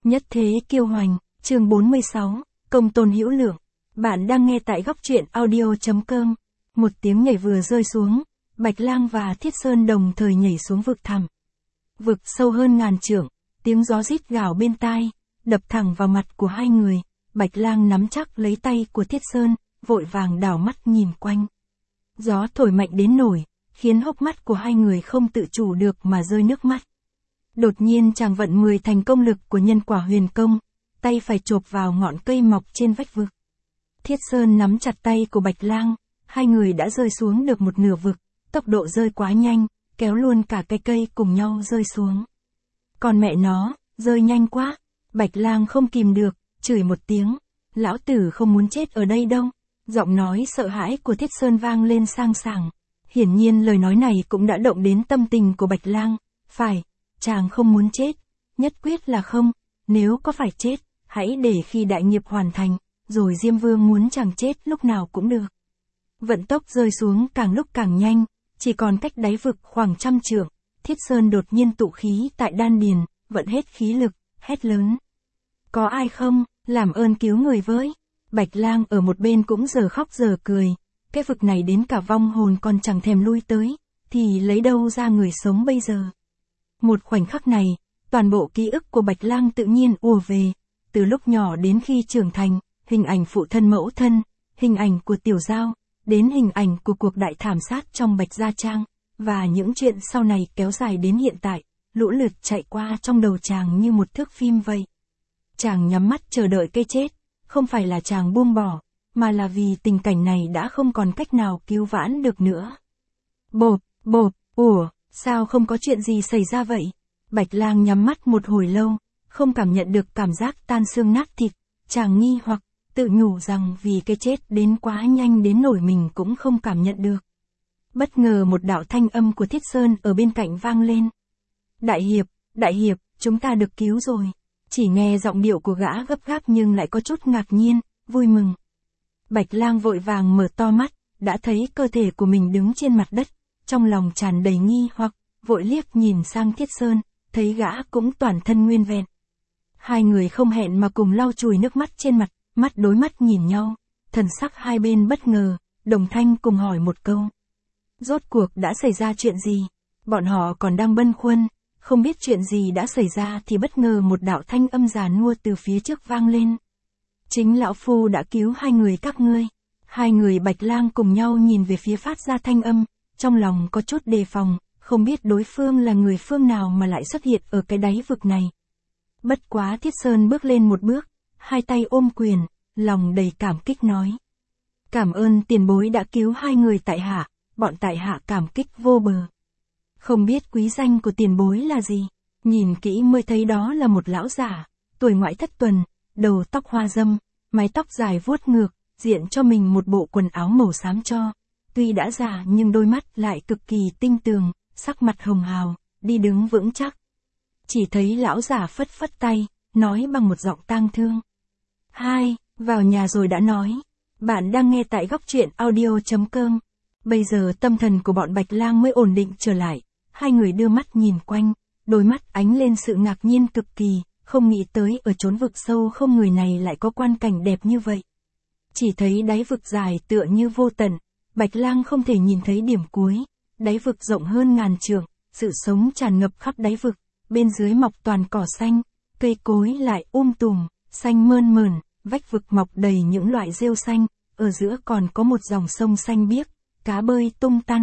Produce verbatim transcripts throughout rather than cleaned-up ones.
Nhất thế kiêu hoành, chương bốn mươi sáu, công tôn hữu lượng. Bạn đang nghe tại góc truyện audio chấm com. Một tiếng nhảy vừa rơi xuống, Bạch Lang và Thiết Sơn đồng thời nhảy xuống vực thẳm. Vực sâu hơn ngàn trượng, tiếng gió rít gào bên tai, đập thẳng vào mặt của hai người. Bạch Lang nắm chắc lấy tay của Thiết Sơn, vội vàng đảo mắt nhìn quanh. Gió thổi mạnh đến nổi, khiến hốc mắt của hai người không tự chủ được mà rơi nước mắt. Đột nhiên chàng vận mười thành công lực của nhân quả huyền công, tay phải chộp vào ngọn cây mọc trên vách vực. Thiết Sơn nắm chặt tay của Bạch Lang, hai người đã rơi xuống được một nửa vực, tốc độ rơi quá nhanh, kéo luôn cả cái cây cùng nhau rơi xuống. Còn mẹ nó, rơi nhanh quá, Bạch Lang không kìm được, chửi một tiếng, lão tử không muốn chết ở đây đâu. Giọng nói sợ hãi của Thiết Sơn vang lên sang sảng. Hiển nhiên lời nói này cũng đã động đến tâm tình của Bạch Lang. Phải, chàng không muốn chết, nhất quyết là không, nếu có phải chết, hãy để khi đại nghiệp hoàn thành, rồi Diêm Vương muốn chàng chết lúc nào cũng được. Vận tốc rơi xuống càng lúc càng nhanh, chỉ còn cách đáy vực khoảng trăm trượng, Thiết Sơn đột nhiên tụ khí tại đan điền, vận hết khí lực, hét lớn. Có ai không, làm ơn cứu người với. Bạch Lang ở một bên cũng giờ khóc giờ cười, cái vực này đến cả vong hồn còn chẳng thèm lui tới, thì lấy đâu ra người sống bây giờ. Một khoảnh khắc này, toàn bộ ký ức của Bạch Lang tự nhiên ùa về, từ lúc nhỏ đến khi trưởng thành, hình ảnh phụ thân mẫu thân, hình ảnh của Tiểu Giao, đến hình ảnh của cuộc đại thảm sát trong Bạch Gia Trang, và những chuyện sau này kéo dài đến hiện tại, lũ lượt chạy qua trong đầu chàng như một thước phim vậy. Chàng nhắm mắt chờ đợi cái chết, không phải là chàng buông bỏ, mà là vì tình cảnh này đã không còn cách nào cứu vãn được nữa. Bộp, bộp, ủa, sao không có chuyện gì xảy ra vậy? Bạch Lang nhắm mắt một hồi lâu, không cảm nhận được cảm giác tan xương nát thịt, chàng nghi hoặc, tự nhủ rằng vì cái chết đến quá nhanh đến nổi mình cũng không cảm nhận được. Bất ngờ một đạo thanh âm của Thiết Sơn ở bên cạnh vang lên. Đại hiệp, đại hiệp, chúng ta được cứu rồi. Chỉ nghe giọng điệu của gã gấp gáp nhưng lại có chút ngạc nhiên, vui mừng. Bạch Lang vội vàng mở to mắt, đã thấy cơ thể của mình đứng trên mặt đất, trong lòng tràn đầy nghi hoặc, vội liếc nhìn sang Thiết Sơn, thấy gã cũng toàn thân nguyên vẹn. Hai người không hẹn mà cùng lau chùi nước mắt trên mặt, mắt đối mắt nhìn nhau, thần sắc hai bên bất ngờ, đồng thanh cùng hỏi một câu. Rốt cuộc đã xảy ra chuyện gì? Bọn họ còn đang băn khoăn, không biết chuyện gì đã xảy ra thì bất ngờ một đạo thanh âm già nua từ phía trước vang lên. Chính lão phu đã cứu hai người các ngươi. Hai người Bạch Lang cùng nhau nhìn về phía phát ra thanh âm, trong lòng có chút đề phòng, không biết đối phương là người phương nào mà lại xuất hiện ở cái đáy vực này. Bất quá Thiết Sơn bước lên một bước, hai tay ôm quyền, lòng đầy cảm kích nói. Cảm ơn tiền bối đã cứu hai người tại hạ, bọn tại hạ cảm kích vô bờ. Không biết quý danh của tiền bối là gì, nhìn kỹ mới thấy đó là một lão giả, tuổi ngoại thất tuần, đầu tóc hoa râm, mái tóc dài vuốt ngược, diện cho mình một bộ quần áo màu xám cho. Tuy đã già nhưng đôi mắt lại cực kỳ tinh tường, sắc mặt hồng hào, đi đứng vững chắc. Chỉ thấy lão giả phất phất tay, nói bằng một giọng tang thương. Hai, vào nhà rồi đã nói. Bạn đang nghe tại góc truyện audio chấm com. Bây giờ tâm thần của bọn Bạch Lang mới ổn định trở lại. Hai người đưa mắt nhìn quanh, đôi mắt ánh lên sự ngạc nhiên cực kỳ, không nghĩ tới ở chốn vực sâu không người này lại có quan cảnh đẹp như vậy. Chỉ thấy đáy vực dài tựa như vô tận, Bạch Lang không thể nhìn thấy điểm cuối, đáy vực rộng hơn ngàn trượng, sự sống tràn ngập khắp đáy vực, bên dưới mọc toàn cỏ xanh, cây cối lại um tùm, xanh mơn mởn, vách vực mọc đầy những loại rêu xanh, ở giữa còn có một dòng sông xanh biếc, cá bơi tung tăng.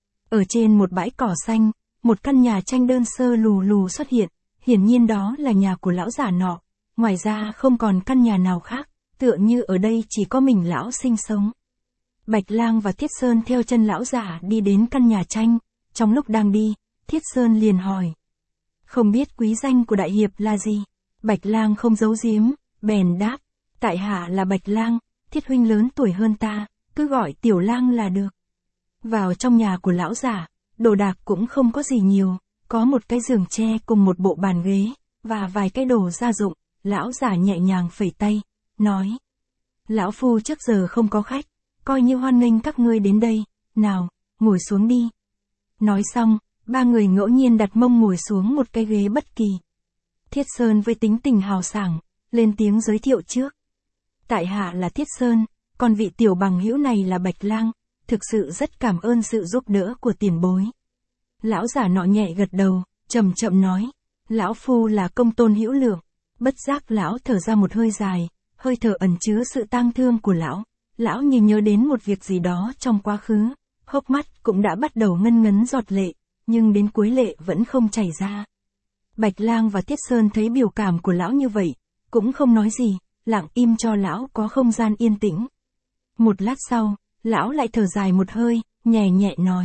Ở trên một bãi cỏ xanh, một căn nhà tranh đơn sơ lù lù xuất hiện, hiển nhiên đó là nhà của lão giả nọ, ngoài ra không còn căn nhà nào khác, tựa như ở đây chỉ có mình lão sinh sống. Bạch Lang và Thiết Sơn theo chân lão giả đi đến căn nhà tranh, trong lúc đang đi, Thiết Sơn liền hỏi. Không biết quý danh của đại hiệp là gì? Bạch Lang không giấu giếm, bèn đáp, tại hạ là Bạch Lang, Thiết huynh lớn tuổi hơn ta, cứ gọi Tiểu Lang là được. Vào trong nhà của lão giả, đồ đạc cũng không có gì nhiều, có một cái giường tre cùng một bộ bàn ghế, và vài cái đồ gia dụng, lão giả nhẹ nhàng phẩy tay, nói. Lão phu trước giờ không có khách, coi như hoan nghênh các ngươi đến đây, nào, ngồi xuống đi. Nói xong, ba người ngẫu nhiên đặt mông ngồi xuống một cái ghế bất kỳ. Thiết Sơn với tính tình hào sảng, lên tiếng giới thiệu trước. Tại hạ là Thiết Sơn, còn vị tiểu bằng hữu này là Bạch Lang, thực sự rất cảm ơn sự giúp đỡ của tiền bối. Lão giả nọ nhẹ gật đầu, chậm chậm nói, lão phu là Công Tôn Hữu Lượng. Bất giác lão thở ra một hơi dài, hơi thở ẩn chứa sự tang thương của lão. Lão như nhớ đến một việc gì đó trong quá khứ, hốc mắt cũng đã bắt đầu ngân ngấn giọt lệ, nhưng đến cuối lệ vẫn không chảy ra. Bạch Lang và Thiết Sơn thấy biểu cảm của lão như vậy, cũng không nói gì, lặng im cho lão có không gian yên tĩnh. Một lát sau, lão lại thở dài một hơi, nhẹ nhẹ nói.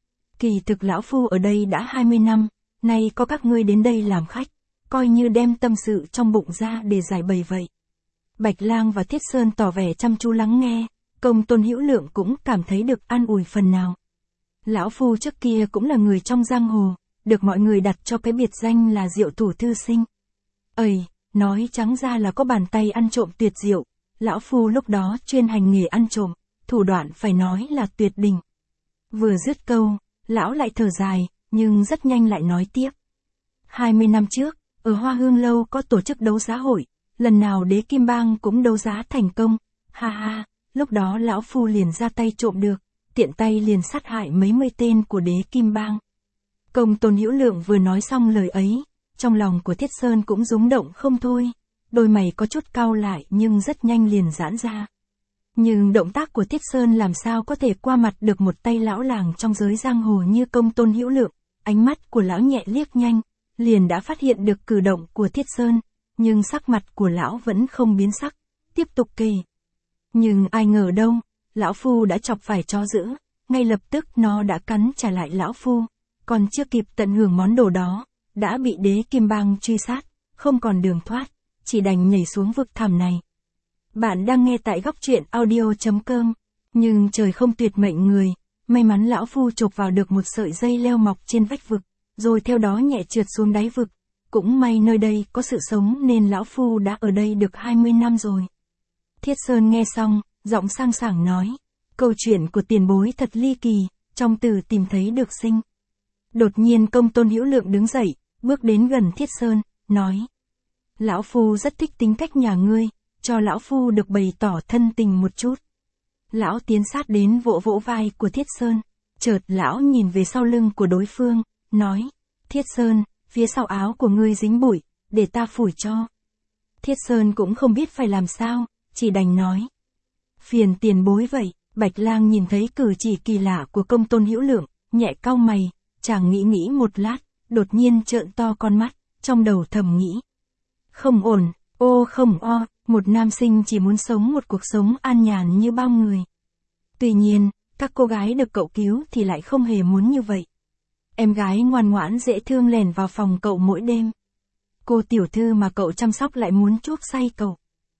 Kỳ thực lão phu ở đây đã hai mươi năm, nay có các ngươi đến đây làm khách, coi như đem tâm sự trong bụng ra để giải bày vậy. Bạch Lang và Thiết Sơn tỏ vẻ chăm chú lắng nghe, Công Tôn Hữu Lượng cũng cảm thấy được an ủi phần nào. Lão phu trước kia cũng là người trong giang hồ, được mọi người đặt cho cái biệt danh là Diệu Thủ Thư Sinh. Ây, nói trắng ra là có bàn tay ăn trộm tuyệt diệu, lão phu lúc đó chuyên hành nghề ăn trộm, thủ đoạn phải nói là tuyệt đỉnh. Vừa dứt câu, lão lại thở dài, nhưng rất nhanh lại nói tiếp. hai mươi năm trước, ở Hoa Hương Lâu có tổ chức đấu giá hội, lần nào Đế Kim Bang cũng đấu giá thành công, ha ha, lúc đó lão phu liền ra tay trộm được, tiện tay liền sát hại mấy mươi tên của Đế Kim Bang. Công Tôn Hữu Lượng vừa nói xong lời ấy, trong lòng của Thiết Sơn cũng rúng động không thôi, đôi mày có chút cau lại nhưng rất nhanh liền giãn ra. Nhưng động tác của Thiết Sơn làm sao có thể qua mặt được một tay lão làng trong giới giang hồ như Công Tôn Hữu Lượng, ánh mắt của lão nhẹ liếc nhanh, liền đã phát hiện được cử động của Thiết Sơn, nhưng sắc mặt của lão vẫn không biến sắc, tiếp tục kể. Nhưng ai ngờ đâu, lão phu đã chọc phải chó dữ, ngay lập tức nó đã cắn trả lại lão phu, còn chưa kịp tận hưởng món đồ đó, đã bị Đế Kim Bang truy sát, không còn đường thoát, chỉ đành nhảy xuống vực thẳm này. Bạn đang nghe tại góc truyện audio chấm com, nhưng trời không tuyệt mệnh người, may mắn lão phu chộp vào được một sợi dây leo mọc trên vách vực, rồi theo đó nhẹ trượt xuống đáy vực, cũng may nơi đây có sự sống nên lão phu đã ở đây được hai mươi năm rồi. Thiết Sơn nghe xong, giọng sang sảng nói, câu chuyện của tiền bối thật ly kỳ, trong từ tìm thấy được sinh. Đột nhiên Công Tôn Hữu Lượng đứng dậy, bước đến gần Thiết Sơn, nói, lão phu rất thích tính cách nhà ngươi, cho lão phu được bày tỏ thân tình một chút. Lão tiến sát đến vỗ vỗ vai của Thiết Sơn, chợt lão nhìn về sau lưng của đối phương, nói, Thiết Sơn, phía sau áo của ngươi dính bụi, để ta phủi cho. Thiết Sơn cũng không biết phải làm sao, chỉ đành nói, phiền tiền bối vậy. Bạch Lang nhìn thấy cử chỉ kỳ lạ của Công Tôn Hữu Lượng, nhẹ cau mày, chàng nghĩ nghĩ một lát, đột nhiên trợn to con mắt, trong đầu thầm nghĩ. Không ổn, ô không o, một nam sinh chỉ muốn sống một cuộc sống an nhàn như bao người. Tuy nhiên, các cô gái được cậu cứu thì lại không hề muốn như vậy. Em gái ngoan ngoãn dễ thương lèn vào phòng cậu mỗi đêm. Cô tiểu thư mà cậu chăm sóc lại muốn chuốc say cậu.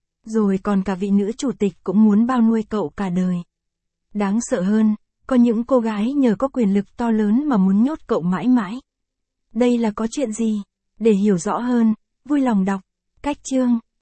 Rồi còn cả vị nữ chủ tịch cũng muốn bao nuôi cậu cả đời. Đáng sợ hơn, có những cô gái nhờ có quyền lực to lớn mà muốn nhốt cậu mãi mãi. Đây là có chuyện gì? Để hiểu rõ hơn, vui lòng đọc cách chương.